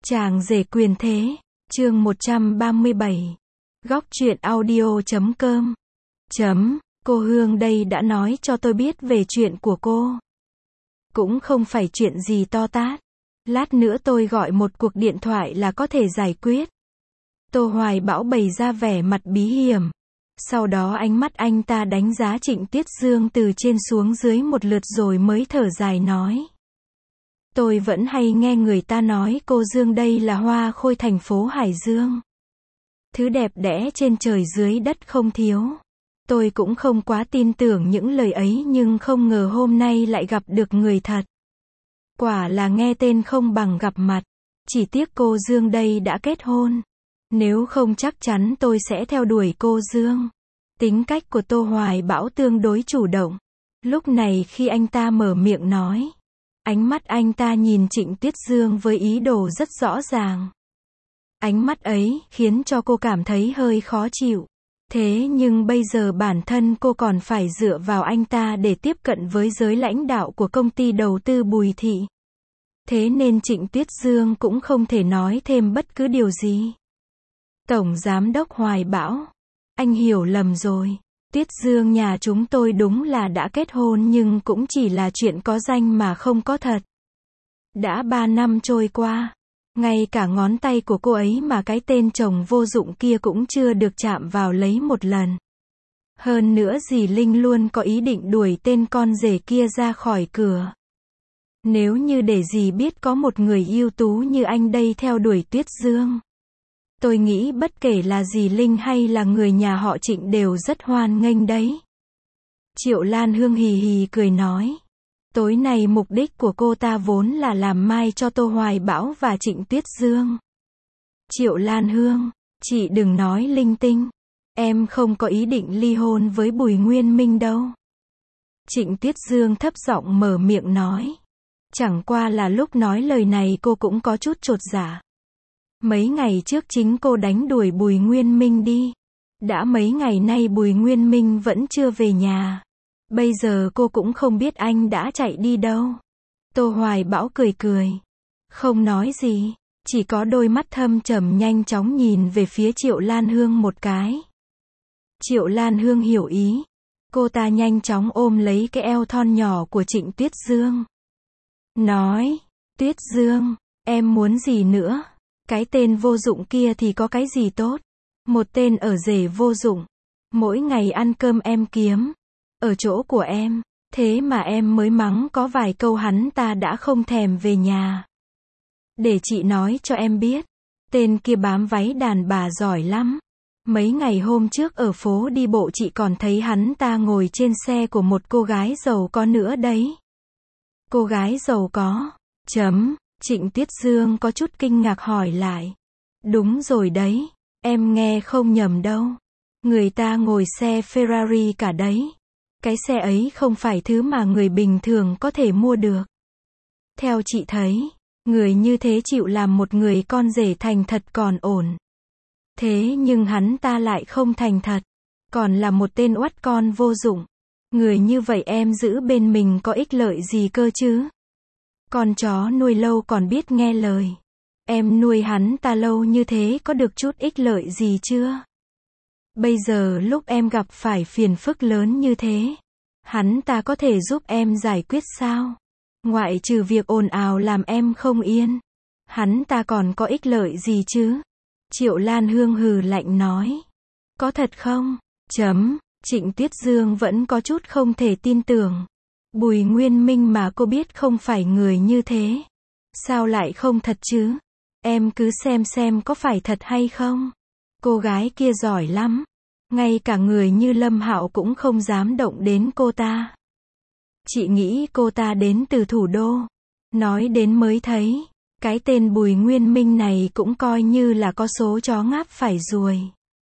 Chàng rể quyền thế, chương 137. Góc truyện audio.com. Cô Hương đây đã nói cho tôi biết về chuyện của cô. Cũng không phải chuyện gì to tát. Lát nữa tôi gọi một cuộc điện thoại là có thể giải quyết. Tô Hoài Bão bày ra vẻ mặt bí hiểm. Sau đó ánh mắt anh ta đánh giá Trịnh Tuyết Dương từ trên xuống dưới một lượt rồi mới thở dài nói. Tôi vẫn hay nghe người ta nói cô Dương đây là hoa khôi thành phố Hải Dương. Thứ đẹp đẽ trên trời dưới đất không thiếu. Tôi cũng không quá tin tưởng những lời ấy nhưng không ngờ hôm nay lại gặp được người thật. Quả là nghe tên không bằng gặp mặt. Chỉ tiếc cô Dương đây đã kết hôn. Nếu không chắc chắn tôi sẽ theo đuổi cô Dương. Tính cách của Tô Hoài Bão tương đối chủ động. Lúc này khi anh ta mở miệng nói, ánh mắt anh ta nhìn Trịnh Tuyết Dương với ý đồ rất rõ ràng. Ánh mắt ấy khiến cho cô cảm thấy hơi khó chịu. Thế nhưng bây giờ bản thân cô còn phải dựa vào anh ta để tiếp cận với giới lãnh đạo của công ty đầu tư Bùi Thị. Thế nên Trịnh Tuyết Dương cũng không thể nói thêm bất cứ điều gì. Tổng Giám đốc Hoài Bão, anh hiểu lầm rồi. Tuyết Dương nhà chúng tôi đúng là đã kết hôn nhưng cũng chỉ là chuyện có danh mà không có thật. Đã 3 năm trôi qua, ngay cả ngón tay của cô ấy mà cái tên chồng vô dụng kia cũng chưa được chạm vào lấy một lần. Hơn nữa dì Linh luôn có ý định đuổi tên con rể kia ra khỏi cửa. Nếu như để dì biết có một người ưu tú như anh đây theo đuổi Tuyết Dương, tôi nghĩ bất kể là dì Linh hay là người nhà họ Trịnh đều rất hoan nghênh đấy. Triệu Lan Hương hì hì cười nói. Tối nay mục đích của cô ta vốn là làm mai cho Tô Hoài Bão và Trịnh Tuyết Dương. Triệu Lan Hương, chị đừng nói linh tinh. Em không có ý định ly hôn với Bùi Nguyên Minh đâu. Trịnh Tuyết Dương thấp giọng mở miệng nói. Chẳng qua là lúc nói lời này cô cũng có chút chột dạ. Mấy ngày trước chính cô đánh đuổi Bùi Nguyên Minh đi. Đã mấy ngày nay Bùi Nguyên Minh vẫn chưa về nhà. Bây giờ cô cũng không biết anh đã chạy đi đâu. Tô Hoài Bão cười cười. Không nói gì, chỉ có đôi mắt thâm trầm nhanh chóng nhìn về phía Triệu Lan Hương một cái. Triệu Lan Hương hiểu ý. Cô ta nhanh chóng ôm lấy cái eo thon nhỏ của Trịnh Tuyết Dương. Nói, Tuyết Dương, em muốn gì nữa? Cái tên vô dụng kia thì có cái gì tốt? Một tên ở rể vô dụng. Mỗi ngày ăn cơm em kiếm. Ở chỗ của em. Thế mà em mới mắng có vài câu hắn ta đã không thèm về nhà. Để chị nói cho em biết. Tên kia bám váy đàn bà giỏi lắm. Mấy ngày hôm trước ở phố đi bộ chị còn thấy hắn ta ngồi trên xe của một cô gái giàu có nữa đấy. Cô gái giàu có. Trịnh Tuyết Dương có chút kinh ngạc hỏi lại. Đúng rồi đấy. Em nghe không nhầm đâu. Người ta ngồi xe Ferrari cả đấy. Cái xe ấy không phải thứ mà người bình thường có thể mua được. Theo chị thấy, người như thế chịu làm một người con rể thành thật còn ổn. Thế nhưng hắn ta lại không thành thật. Còn là một tên oắt con vô dụng. Người như vậy em giữ bên mình có ích lợi gì cơ chứ? Con chó nuôi lâu còn biết nghe lời. Em nuôi hắn ta lâu như thế có được chút ích lợi gì chưa? Bây giờ lúc em gặp phải phiền phức lớn như thế, hắn ta có thể giúp em giải quyết sao? Ngoại trừ việc ồn ào làm em không yên, hắn ta còn có ích lợi gì chứ? Triệu Lan Hương hừ lạnh nói. Có thật không? Trịnh Tuyết Dương vẫn có chút không thể tin tưởng. Bùi Nguyên Minh mà cô biết không phải người như thế. Sao lại không thật chứ? Em cứ xem có phải thật hay không? Cô gái kia giỏi lắm. Ngay cả người như Lâm Hạo cũng không dám động đến cô ta. Chị nghĩ cô ta đến từ thủ đô. Nói đến mới thấy, cái tên Bùi Nguyên Minh này cũng coi như là có số chó ngáp phải ruồi.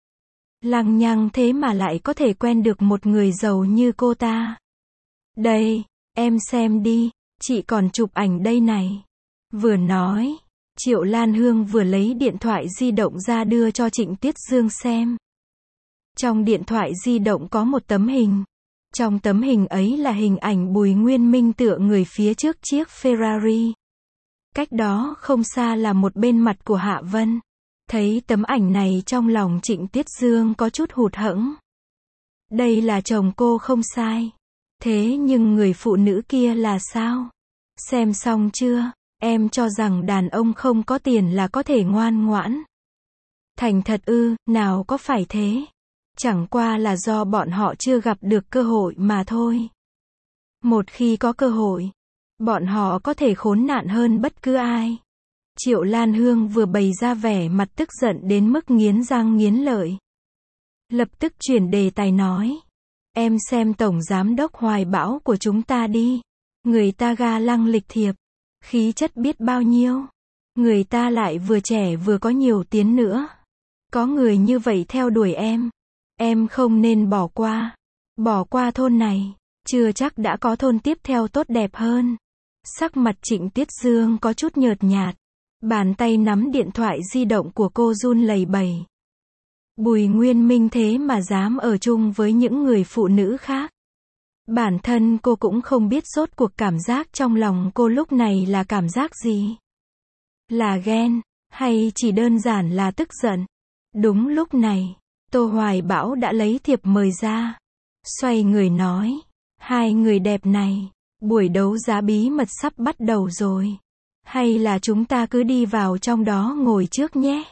Lăng nhăng thế mà lại có thể quen được một người giàu như cô ta. Đây, em xem đi, chị còn chụp ảnh đây này. Vừa nói, Triệu Lan Hương vừa lấy điện thoại di động ra đưa cho Trịnh Tuyết Dương xem. Trong điện thoại di động có một tấm hình. Trong tấm hình ấy là hình ảnh Bùi Nguyên Minh tựa người phía trước chiếc Ferrari. Cách đó không xa là một bên mặt của Hạ Vân. Thấy tấm ảnh này trong lòng Trịnh Tuyết Dương có chút hụt hẫng. Đây là chồng cô không sai. Thế nhưng người phụ nữ kia là sao? Xem xong chưa? Em cho rằng đàn ông không có tiền là có thể ngoan ngoãn. Thành thật ư, nào có phải thế. Chẳng qua là do bọn họ chưa gặp được cơ hội mà thôi. Một khi có cơ hội, bọn họ có thể khốn nạn hơn bất cứ ai. Triệu Lan Hương vừa bày ra vẻ mặt tức giận đến mức nghiến răng nghiến lợi. Lập tức chuyển đề tài nói. Em xem tổng giám đốc Hoài Bão của chúng ta đi. Người ta ga lăng lịch thiệp. Khí chất biết bao nhiêu. Người ta lại vừa trẻ vừa có nhiều tiếng nữa. Có người như vậy theo đuổi em không nên bỏ qua. Bỏ qua thôn này, chưa chắc đã có thôn tiếp theo tốt đẹp hơn. Sắc mặt Trịnh Tuyết Dương có chút nhợt nhạt. Bàn tay nắm điện thoại di động của cô run lẩy bẩy. Bùi Nguyên Minh thế mà dám ở chung với những người phụ nữ khác. Bản thân cô cũng không biết rốt cuộc cảm giác trong lòng cô lúc này là cảm giác gì. Là ghen, hay chỉ đơn giản là tức giận. Đúng lúc này, Tô Hoài Bão đã lấy thiệp mời ra. Xoay người nói, hai người đẹp này, buổi đấu giá bí mật sắp bắt đầu rồi. Hay là chúng ta cứ đi vào trong đó ngồi trước nhé.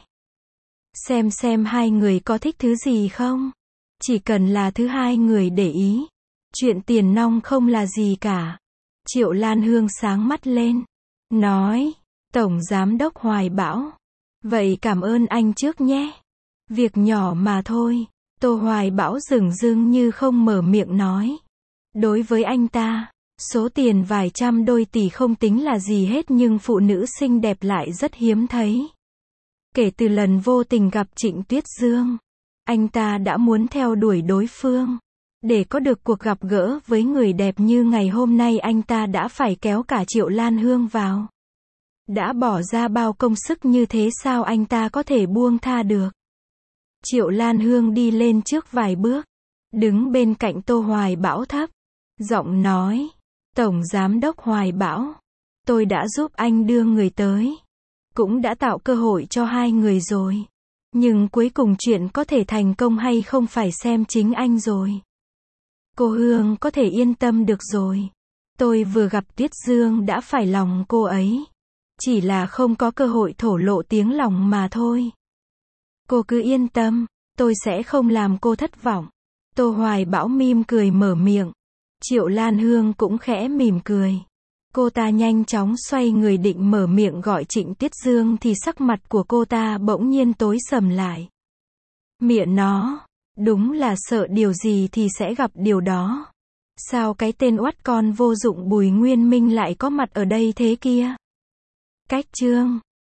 Xem hai người có thích thứ gì không. Chỉ cần là thứ hai người để ý. Chuyện tiền nong không là gì cả. Triệu Lan Hương sáng mắt lên. Nói, Tổng Giám đốc Hoài Bão. Vậy cảm ơn anh trước nhé. Việc nhỏ mà thôi. Tô Hoài Bão dửng dưng như không mở miệng nói. Đối với anh ta, số tiền vài trăm đôi tỷ không tính là gì hết nhưng phụ nữ xinh đẹp lại rất hiếm thấy. Kể từ lần vô tình gặp Trịnh Tuyết Dương, anh ta đã muốn theo đuổi đối phương. Để có được cuộc gặp gỡ với người đẹp như ngày hôm nay anh ta đã phải kéo cả Triệu Lan Hương vào. Đã bỏ ra bao công sức như thế sao anh ta có thể buông tha được. Triệu Lan Hương đi lên trước vài bước, đứng bên cạnh Tô Hoài Bão thấp, giọng nói, Tổng Giám đốc Hoài Bão, tôi đã giúp anh đưa người tới. Cũng đã tạo cơ hội cho hai người rồi. Nhưng cuối cùng chuyện có thể thành công hay không phải xem chính anh rồi. Cô Hương có thể yên tâm được rồi. Tôi vừa gặp Tuyết Dương đã phải lòng cô ấy. Chỉ là không có cơ hội thổ lộ tiếng lòng mà thôi. Cô cứ yên tâm, tôi sẽ không làm cô thất vọng. Tô Hoài Bão mỉm cười mở miệng. Triệu Lan Hương cũng khẽ mỉm cười. Cô ta nhanh chóng xoay người định mở miệng gọi Trịnh Tuyết Dương thì sắc mặt của cô ta bỗng nhiên tối sầm lại. Mẹ nó, đúng là sợ điều gì thì sẽ gặp điều đó. Sao cái tên oắt con vô dụng Bùi Nguyên Minh lại có mặt ở đây thế kia? Cách chương